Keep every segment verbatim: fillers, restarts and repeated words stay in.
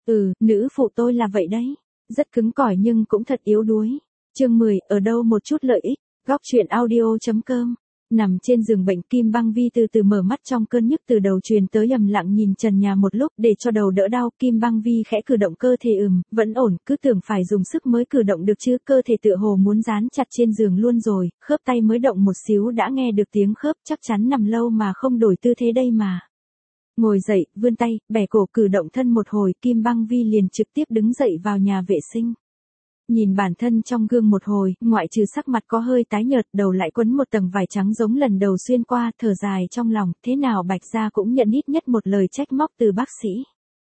Ừ, nữ phụ tôi là vậy đấy. Rất cứng cỏi nhưng cũng thật yếu đuối. Chương mười, ở đâu một chút lợi ích. Góc truyện audio.com. Nằm trên giường bệnh, Kim Băng Vi từ từ mở mắt, trong cơn nhức từ đầu truyền tới ầm lặng nhìn trần nhà một lúc. Để cho đầu đỡ đau, Kim Băng Vi khẽ cử động cơ thể. Ừm, vẫn ổn, cứ tưởng phải dùng sức mới cử động được chứ. Cơ thể tựa hồ muốn dán chặt trên giường luôn rồi, khớp tay mới động một xíu đã nghe được tiếng khớp, chắc chắn nằm lâu mà không đổi tư thế đây mà. Ngồi dậy, vươn tay, bẻ cổ, cử động thân một hồi, Kim Băng Vi liền trực tiếp đứng dậy vào nhà vệ sinh. Nhìn bản thân trong gương một hồi, ngoại trừ sắc mặt có hơi tái nhợt, đầu lại quấn một tầng vải trắng giống lần đầu xuyên qua, thở dài trong lòng, thế nào Bạch Gia cũng nhận ít nhất một lời trách móc từ bác sĩ.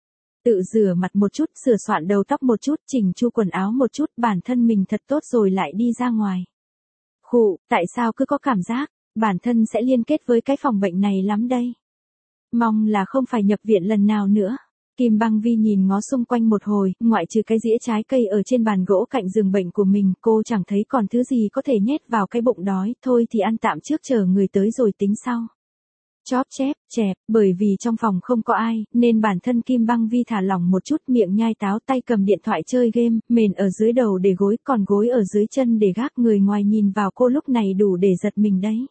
Tự rửa mặt một chút, sửa soạn đầu tóc một chút, chỉnh chu quần áo một chút, bản thân mình thật tốt rồi lại đi ra ngoài. Khụ, tại sao cứ có cảm giác, bản thân sẽ liên kết với cái phòng bệnh này lắm đây. Mong là không phải nhập viện lần nào nữa. Kim Băng Vi nhìn ngó xung quanh một hồi, ngoại trừ cái dĩa trái cây ở trên bàn gỗ cạnh giường bệnh của mình, cô chẳng thấy còn thứ gì có thể nhét vào cái bụng đói, thôi thì ăn tạm trước chờ người tới rồi tính sau. Chóp chép, chẹp, bởi vì trong phòng không có ai, nên bản thân Kim Băng Vi thả lỏng một chút, miệng nhai táo, tay cầm điện thoại chơi game, mền ở dưới đầu để gối, còn gối ở dưới chân để gác. Người ngoài nhìn vào cô lúc này đủ để giật mình đấy.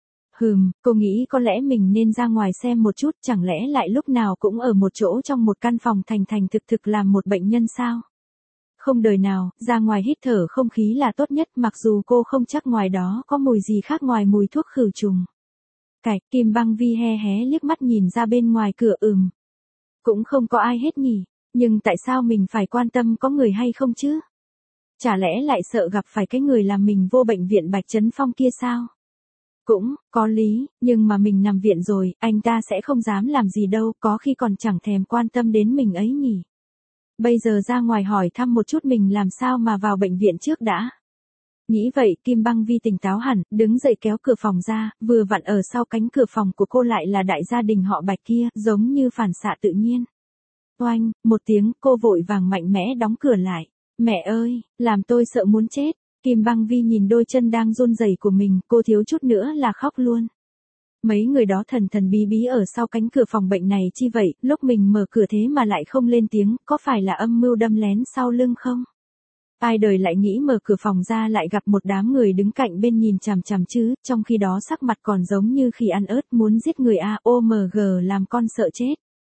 Hừm, cô nghĩ có lẽ mình nên ra ngoài xem một chút, chẳng lẽ lại lúc nào cũng ở một chỗ trong một căn phòng thành thành thực thực làm một bệnh nhân sao? Không đời nào, ra ngoài hít thở không khí là tốt nhất, mặc dù cô không chắc ngoài đó có mùi gì khác ngoài mùi thuốc khử trùng. Cạch, Kim Băng Vi hé hé liếc mắt nhìn ra bên ngoài cửa. Ừm, cũng không có ai hết nhỉ, nhưng tại sao mình phải quan tâm có người hay không chứ? Chả lẽ lại sợ gặp phải cái người làm mình vô bệnh viện Bạch Trấn Phong kia sao? Cũng, có lý, nhưng mà mình nằm viện rồi, anh ta sẽ không dám làm gì đâu, có khi còn chẳng thèm quan tâm đến mình ấy nhỉ. Bây giờ ra ngoài hỏi thăm một chút mình làm sao mà vào bệnh viện trước đã. Nghĩ vậy, Kim Băng Vi tỉnh táo hẳn, đứng dậy kéo cửa phòng ra, vừa vặn ở sau cánh cửa phòng của cô lại là đại gia đình họ Bạch kia, giống như phản xạ tự nhiên. Oanh, một tiếng, cô vội vàng mạnh mẽ đóng cửa lại. Mẹ ơi, làm tôi sợ muốn chết. Kim Băng Vi nhìn đôi chân đang run rẩy của mình, cô thiếu chút nữa là khóc luôn. Mấy người đó thần thần bí bí ở sau cánh cửa phòng bệnh này chi vậy, lúc mình mở cửa thế mà lại không lên tiếng, có phải là âm mưu đâm lén sau lưng không? Ai đời lại nghĩ mở cửa phòng ra lại gặp một đám người đứng cạnh bên nhìn chằm chằm chứ, trong khi đó sắc mặt còn giống như khi ăn ớt muốn giết người a, ô em giê làm con sợ chết.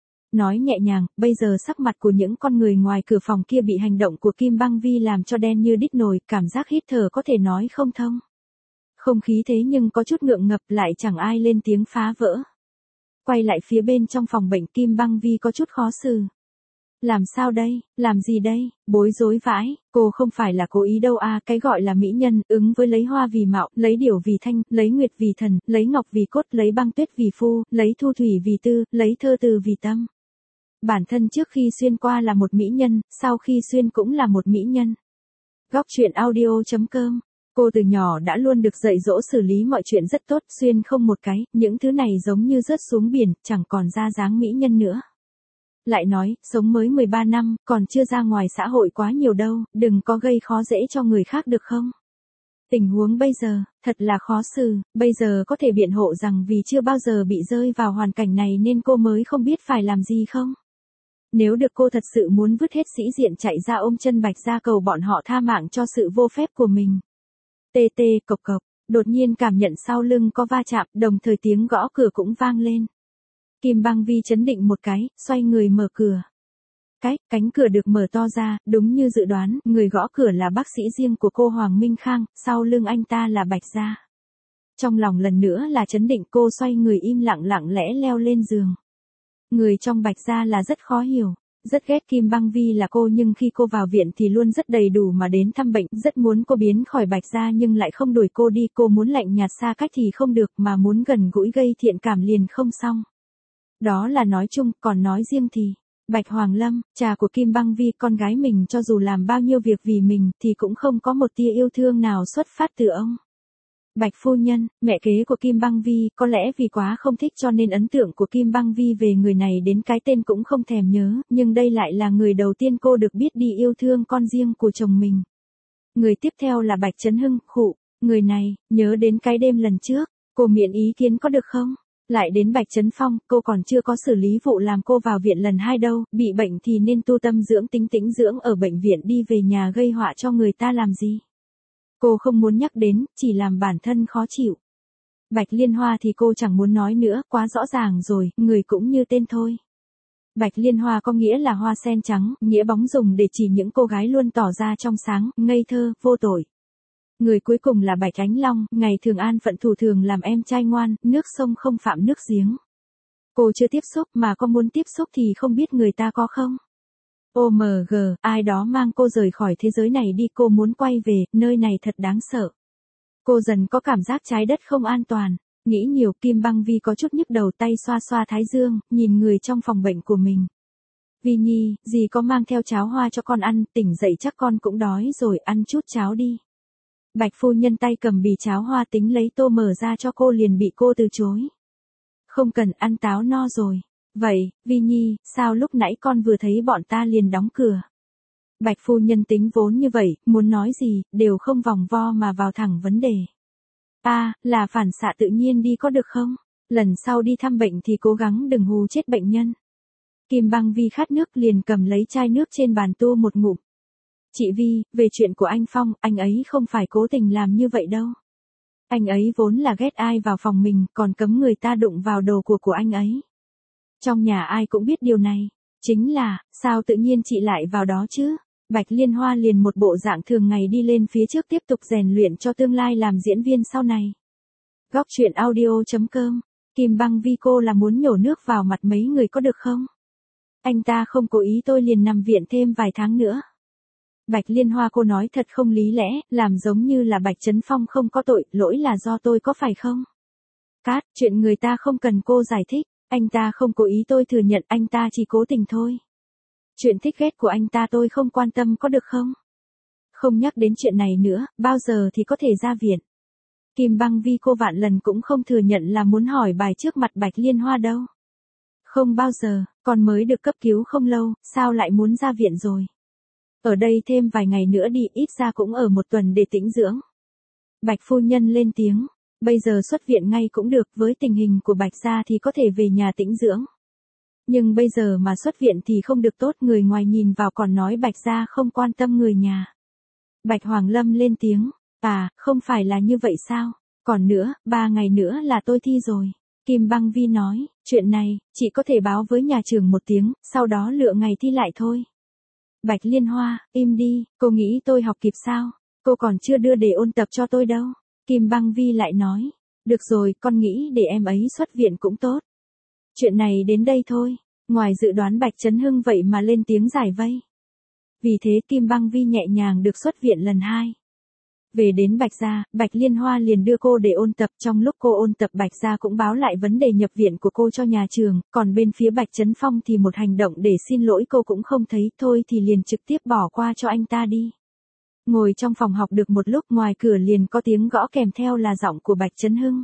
Nói nhẹ nhàng, bây giờ sắc mặt của những con người ngoài cửa phòng kia bị hành động của Kim Băng Vi làm cho đen như đít nồi, cảm giác hít thở có thể nói không thông. Không khí thế nhưng có chút ngượng ngập, lại chẳng ai lên tiếng phá vỡ. Quay lại phía bên trong phòng bệnh, Kim Băng Vi có chút khó xử. Làm sao đây, làm gì đây, bối rối vãi, cô không phải là cố ý đâu à, cái gọi là mỹ nhân, ứng với lấy hoa vì mạo, lấy điểu vì thanh, lấy nguyệt vì thần, lấy ngọc vì cốt, lấy băng tuyết vì phu, lấy thu thủy vì tư, lấy thơ từ vì tâm. Bản thân trước khi xuyên qua là một mỹ nhân, sau khi xuyên cũng là một mỹ nhân. Góc truyện audio.com. Cô từ nhỏ đã luôn được dạy dỗ xử lý mọi chuyện rất tốt, xuyên không một cái, những thứ này giống như rớt xuống biển, chẳng còn ra dáng mỹ nhân nữa. Lại nói, sống mới mười ba năm, còn chưa ra ngoài xã hội quá nhiều đâu, đừng có gây khó dễ cho người khác được không? Tình huống bây giờ, thật là khó xử, bây giờ có thể biện hộ rằng vì chưa bao giờ bị rơi vào hoàn cảnh này nên cô mới không biết phải làm gì không? Nếu được cô thật sự muốn vứt hết sĩ diện chạy ra ôm chân Bạch Gia cầu bọn họ tha mạng cho sự vô phép của mình. Tê tê cộc cộc, đột nhiên cảm nhận sau lưng có va chạm, đồng thời tiếng gõ cửa cũng vang lên. Kim Băng Vi chấn định một cái, xoay người mở cửa. Cái, cánh cửa được mở to ra, đúng như dự đoán, người gõ cửa là bác sĩ riêng của cô Hoàng Minh Khang, sau lưng anh ta là Bạch Gia. Trong lòng lần nữa là chấn định, cô xoay người im lặng lặng lẽ leo lên giường. Người trong Bạch Gia là rất khó hiểu, rất ghét Kim Băng Vi là cô, nhưng khi cô vào viện thì luôn rất đầy đủ mà đến thăm bệnh, rất muốn cô biến khỏi Bạch Gia nhưng lại không đuổi cô đi, cô muốn lạnh nhạt xa cách thì không được, mà muốn gần gũi gây thiện cảm liền không xong. Đó là nói chung, còn nói riêng thì, Bạch Hoàng Lâm, cha của Kim Băng Vi, con gái mình cho dù làm bao nhiêu việc vì mình thì cũng không có một tia yêu thương nào xuất phát từ ông. Bạch phu nhân, mẹ kế của Kim Băng Vi, có lẽ vì quá không thích cho nên ấn tượng của Kim Băng Vi về người này đến cái tên cũng không thèm nhớ, nhưng đây lại là người đầu tiên cô được biết đi yêu thương con riêng của chồng mình. Người tiếp theo là Bạch Trấn Hưng, khụ, người này, nhớ đến cái đêm lần trước, cô miễn ý kiến có được không? Lại đến Bạch Trấn Phong, cô còn chưa có xử lý vụ làm cô vào viện lần hai đâu, bị bệnh thì nên tu tâm dưỡng tính tĩnh dưỡng ở bệnh viện đi về nhà gây họa cho người ta làm gì. Cô không muốn nhắc đến, chỉ làm bản thân khó chịu. Bạch Liên Hoa thì cô chẳng muốn nói nữa, quá rõ ràng rồi, người cũng như tên thôi. Bạch Liên Hoa có nghĩa là hoa sen trắng, nghĩa bóng dùng để chỉ những cô gái luôn tỏ ra trong sáng, ngây thơ, vô tội. Người cuối cùng là Bạch Ánh Long, ngày thường an phận thủ thường làm em trai ngoan, nước sông không phạm nước giếng. Cô chưa tiếp xúc mà có muốn tiếp xúc thì không biết người ta có không. ô em giê, ai đó mang cô rời khỏi thế giới này đi, cô muốn quay về, nơi này thật đáng sợ. Cô dần có cảm giác trái đất không an toàn. Nghĩ nhiều, Kim Băng Vi có chút nhức đầu, tay xoa xoa thái dương, nhìn người trong phòng bệnh của mình. Vi Nhi, dì có mang theo cháo hoa cho con ăn, tỉnh dậy chắc con cũng đói rồi, ăn chút cháo đi. Bạch phu nhân tay cầm bì cháo hoa tính lấy tô mở ra cho cô liền bị cô từ chối. Không cần, ăn táo no rồi. Vậy, Vi Nhi, sao lúc nãy con vừa thấy bọn ta liền đóng cửa? Bạch phu nhân tính vốn như vậy, muốn nói gì, đều không vòng vo mà vào thẳng vấn đề. A, à, là phản xạ tự nhiên đi có được không? Lần sau đi thăm bệnh thì cố gắng đừng hù chết bệnh nhân. Kim Băng Vi khát nước liền cầm lấy chai nước trên bàn tu một ngụm. Chị Vi, về chuyện của anh Phong, anh ấy không phải cố tình làm như vậy đâu. Anh ấy vốn là ghét ai vào phòng mình, còn cấm người ta đụng vào đồ của của anh ấy. Trong nhà ai cũng biết điều này. Chính là, sao tự nhiên chị lại vào đó chứ? Bạch Liên Hoa liền một bộ dạng thường ngày đi lên phía trước tiếp tục rèn luyện cho tương lai làm diễn viên sau này. Góc truyện audio chấm com. Kim Băng Vi, cô là muốn nhổ nước vào mặt mấy người có được không? Anh ta không cố ý, tôi liền nằm viện thêm vài tháng nữa. Bạch Liên Hoa, cô nói thật không lý lẽ, làm giống như là Bạch Trấn Phong không có tội, lỗi là do tôi có phải không? Cát, chuyện người ta không cần cô giải thích, anh ta không cố ý, tôi thừa nhận anh ta chỉ cố tình thôi. Chuyện thích ghét của anh ta tôi không quan tâm có được không? Không nhắc đến chuyện này nữa, bao giờ thì có thể ra viện? Kim Băng Vi, cô vạn lần cũng không thừa nhận là muốn hỏi bài trước mặt Bạch Liên Hoa đâu. Không bao giờ, con mới được cấp cứu không lâu, sao lại muốn ra viện rồi? Ở đây thêm vài ngày nữa đi, ít ra cũng ở một tuần để tĩnh dưỡng. Bạch phu nhân lên tiếng, bây giờ xuất viện ngay cũng được, với tình hình của Bạch gia thì có thể về nhà tĩnh dưỡng. Nhưng bây giờ mà xuất viện thì không được tốt, người ngoài nhìn vào còn nói Bạch gia không quan tâm người nhà. Bạch Hoàng Lâm lên tiếng, à, không phải là như vậy sao? Còn nữa, ba ngày nữa là tôi thi rồi. Kim Băng Vi nói, chuyện này, chị có thể báo với nhà trường một tiếng, sau đó lựa ngày thi lại thôi. Bạch Liên Hoa, im đi, cô nghĩ tôi học kịp sao? Cô còn chưa đưa đề ôn tập cho tôi đâu. Kim Băng Vi lại nói, được rồi, con nghĩ để em ấy xuất viện cũng tốt. Chuyện này đến đây thôi. Ngoài dự đoán Bạch Trấn Hưng vậy mà lên tiếng giải vây. Vì thế Kim Băng Vi nhẹ nhàng được xuất viện lần hai. Về đến Bạch gia, Bạch Liên Hoa liền đưa cô để ôn tập, trong lúc cô ôn tập Bạch gia cũng báo lại vấn đề nhập viện của cô cho nhà trường, còn bên phía Bạch Trấn Phong thì một hành động để xin lỗi cô cũng không thấy, thôi thì liền trực tiếp bỏ qua cho anh ta đi. Ngồi trong phòng học được một lúc, ngoài cửa liền có tiếng gõ kèm theo là giọng của Bạch Trấn Hưng.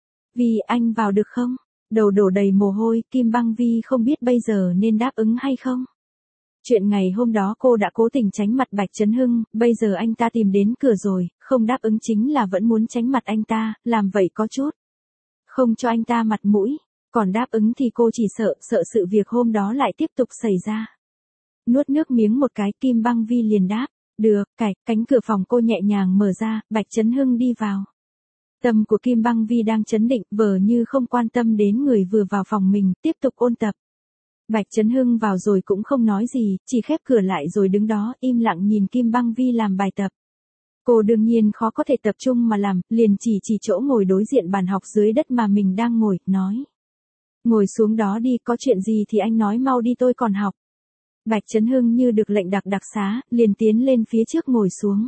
Vì anh vào được không? Đầu đổ đầy mồ hôi, Kim Băng Vi không biết bây giờ nên đáp ứng hay không. Chuyện ngày hôm đó cô đã cố tình tránh mặt Bạch Trấn Hưng, bây giờ anh ta tìm đến cửa rồi, không đáp ứng chính là vẫn muốn tránh mặt anh ta, làm vậy có chút không cho anh ta mặt mũi, còn đáp ứng thì cô chỉ sợ, sợ sự việc hôm đó lại tiếp tục xảy ra. Nuốt nước miếng một cái, Kim Băng Vi liền đáp, được, cải, cánh cửa phòng cô nhẹ nhàng mở ra, Bạch Trấn Hưng đi vào. Tâm của Kim Băng Vi đang chấn định, vờ như không quan tâm đến người vừa vào phòng mình, tiếp tục ôn tập. Bạch Trấn Hưng vào rồi cũng không nói gì, chỉ khép cửa lại rồi đứng đó, im lặng nhìn Kim Băng Vi làm bài tập. Cô đương nhiên khó có thể tập trung mà làm, liền chỉ chỉ chỗ ngồi đối diện bàn học dưới đất mà mình đang ngồi, nói. Ngồi xuống đó đi, có chuyện gì thì anh nói mau đi, tôi còn học. Bạch Trấn Hưng như được lệnh đặc đặc xá, liền tiến lên phía trước ngồi xuống.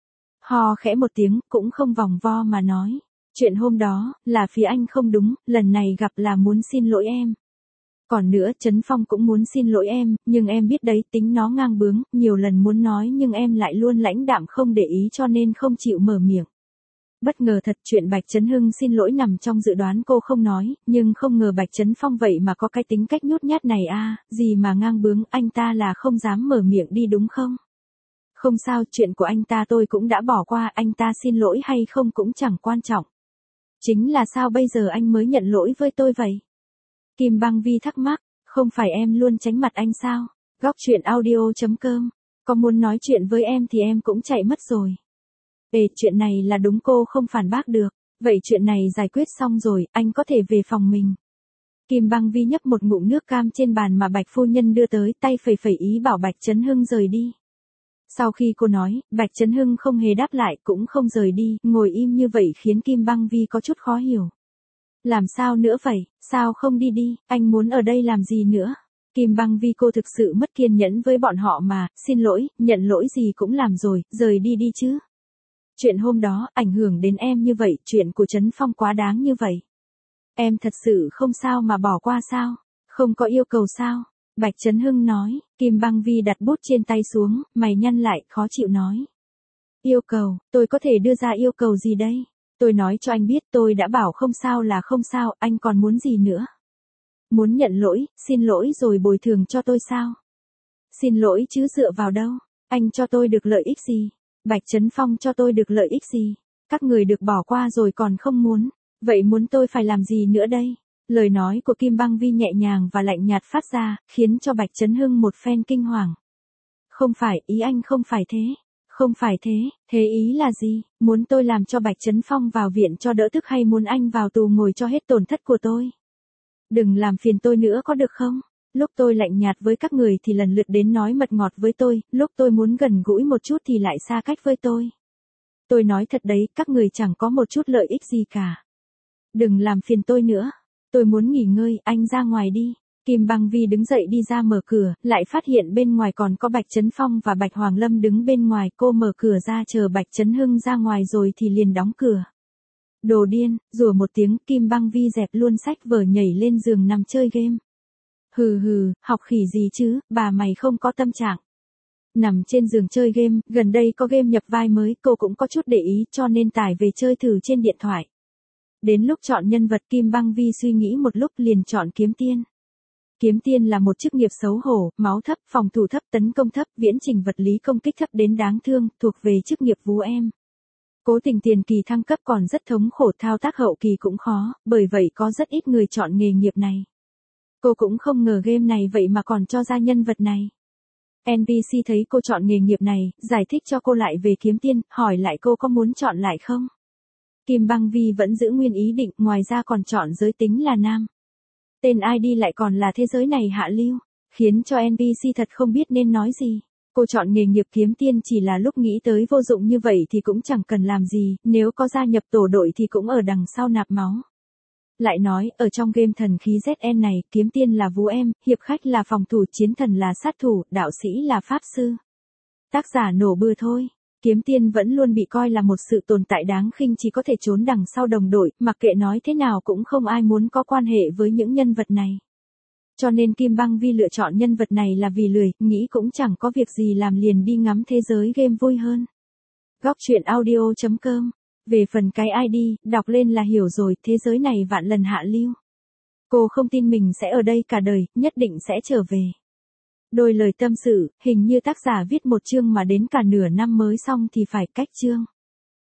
Ho khẽ một tiếng, cũng không vòng vo mà nói. Chuyện hôm đó, là phía anh không đúng, lần này gặp là muốn xin lỗi em. Còn nữa, Trấn Phong cũng muốn xin lỗi em, nhưng em biết đấy, tính nó ngang bướng, nhiều lần muốn nói nhưng em lại luôn lãnh đạm không để ý cho nên không chịu mở miệng. Bất ngờ thật, chuyện Bạch Trấn Hưng xin lỗi nằm trong dự đoán cô không nói, nhưng không ngờ Bạch Trấn Phong vậy mà có cái tính cách nhút nhát này a, gì mà ngang bướng, anh ta là không dám mở miệng đi đúng không? Không sao, chuyện của anh ta tôi cũng đã bỏ qua, anh ta xin lỗi hay không cũng chẳng quan trọng. Chính là sao bây giờ anh mới nhận lỗi với tôi vậy? Kim Băng Vi thắc mắc, không phải em luôn tránh mặt anh sao? Góc truyện audio.com, có muốn nói chuyện với em thì em cũng chạy mất rồi. Ê, chuyện này là đúng cô không phản bác được, vậy chuyện này giải quyết xong rồi, anh có thể về phòng mình. Kim Băng Vi nhấp một ngụm nước cam trên bàn mà Bạch phu nhân đưa tới, tay phẩy phẩy ý bảo Bạch Chấn Hưng rời đi. Sau khi cô nói, Bạch Chấn Hưng không hề đáp lại cũng không rời đi, ngồi im như vậy khiến Kim Băng Vi có chút khó hiểu. Làm sao nữa vậy, sao không đi đi, anh muốn ở đây làm gì nữa? Kim Băng Vi cô thực sự mất kiên nhẫn với bọn họ mà, xin lỗi, nhận lỗi gì cũng làm rồi, rời đi đi chứ. Chuyện hôm đó, ảnh hưởng đến em như vậy, chuyện của Trấn Phong quá đáng như vậy. Em thật sự không sao mà bỏ qua sao? Không có yêu cầu sao? Bạch Chấn Hưng nói, Kim Băng Vi đặt bút trên tay xuống, mày nhăn lại, khó chịu nói. Yêu cầu, tôi có thể đưa ra yêu cầu gì đây? Tôi nói cho anh biết tôi đã bảo không sao là không sao, anh còn muốn gì nữa? Muốn nhận lỗi, xin lỗi rồi bồi thường cho tôi sao? Xin lỗi chứ dựa vào đâu? Anh cho tôi được lợi ích gì? Bạch Trấn Phong cho tôi được lợi ích gì? Các người được bỏ qua rồi còn không muốn. Vậy muốn tôi phải làm gì nữa đây? Lời nói của Kim Băng Vi nhẹ nhàng và lạnh nhạt phát ra, khiến cho Bạch Chấn Hưng một phen kinh hoàng. Không phải, ý anh không phải thế. Không phải thế, thế ý là gì? Muốn tôi làm cho Bạch Trấn Phong vào viện cho đỡ tức hay muốn anh vào tù ngồi cho hết tổn thất của tôi? Đừng làm phiền tôi nữa có được không? Lúc tôi lạnh nhạt với các người thì lần lượt đến nói mật ngọt với tôi, lúc tôi muốn gần gũi một chút thì lại xa cách với tôi. Tôi nói thật đấy, các người chẳng có một chút lợi ích gì cả. Đừng làm phiền tôi nữa. Tôi muốn nghỉ ngơi, anh ra ngoài đi. Kim Băng Vi đứng dậy đi ra mở cửa, lại phát hiện bên ngoài còn có Bạch Trấn Phong và Bạch Hoàng Lâm đứng bên ngoài. Cô mở cửa ra chờ Bạch Chấn Hưng ra ngoài rồi thì liền đóng cửa. Đồ điên, rủa một tiếng, Kim Băng Vi dẹp luôn sách vở nhảy lên giường nằm chơi game. Hừ hừ, học khỉ gì chứ, bà mày không có tâm trạng. Nằm trên giường chơi game, gần đây có game nhập vai mới, cô cũng có chút để ý cho nên tải về chơi thử trên điện thoại. Đến lúc chọn nhân vật Kim Băng Vi suy nghĩ một lúc liền chọn Kiếm Tiên. Kiếm Tiên là một chức nghiệp xấu hổ, máu thấp, phòng thủ thấp, tấn công thấp, viễn trình vật lý công kích thấp đến đáng thương, thuộc về chức nghiệp vú em. Cố tình tiền kỳ thăng cấp còn rất thống khổ, thao tác hậu kỳ cũng khó, bởi vậy có rất ít người chọn nghề nghiệp này. Cô cũng không ngờ game này vậy mà còn cho ra nhân vật này. en pê xê thấy cô chọn nghề nghiệp này, giải thích cho cô lại về Kiếm Tiên, hỏi lại cô có muốn chọn lại không? Kim Băng Vi vẫn giữ nguyên ý định, ngoài ra còn chọn giới tính là nam. Tên i đê lại còn là thế giới này hạ lưu, khiến cho en pê xê thật không biết nên nói gì. Cô chọn nghề nghiệp Kiếm Tiên chỉ là lúc nghĩ tới vô dụng như vậy thì cũng chẳng cần làm gì, nếu có gia nhập tổ đội thì cũng ở đằng sau nạp máu. Lại nói, ở trong game thần khí Z N này, Kiếm Tiên là vú em, hiệp khách là phòng thủ, chiến thần là sát thủ, đạo sĩ là pháp sư. Tác giả nổ bừa thôi. Kiếm Tiên vẫn luôn bị coi là một sự tồn tại đáng khinh, chỉ có thể trốn đằng sau đồng đội, mặc kệ nói thế nào cũng không ai muốn có quan hệ với những nhân vật này. Cho nên Kim Băng Vi lựa chọn nhân vật này là vì lười, nghĩ cũng chẳng có việc gì làm liền đi ngắm thế giới game vui hơn. Góc truyện audio.com. Về phần cái i đê, đọc lên là hiểu rồi, thế giới này vạn lần hạ lưu. Cô không tin mình sẽ ở đây cả đời, nhất định sẽ trở về. Đôi lời tâm sự, hình như tác giả viết một chương mà đến cả nửa năm mới xong thì phải cách chương.